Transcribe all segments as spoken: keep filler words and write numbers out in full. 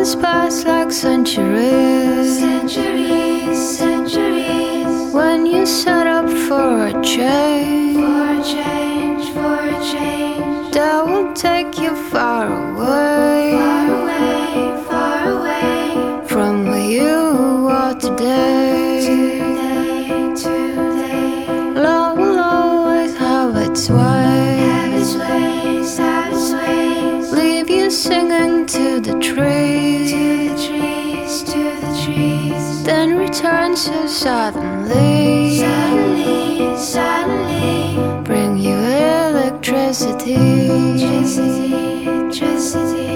Hours pass like centuries, Centuries, centuries. when you set up for a change, For a change, for a change. that will take you far away, Far away, far away. from where you are today. Today, today. Love will always have its way, Have its ways, have its ways. leave you singing to the trees, To the trees, to the trees. then return so suddenly, Suddenly, suddenly. bring you electricity. Electricity, electricity.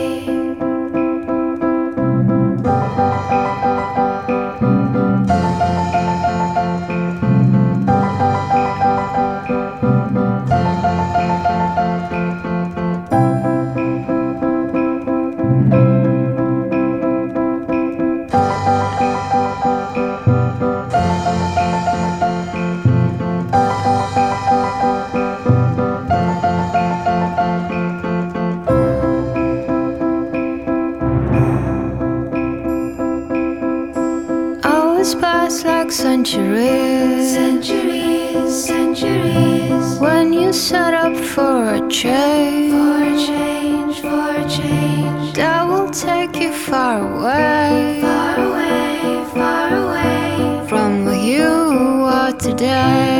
Hours pass like centuries, Centuries, centuries. when you set up for a change, For a change, for a change. that will take you far away, Far away, far away. from where you are today.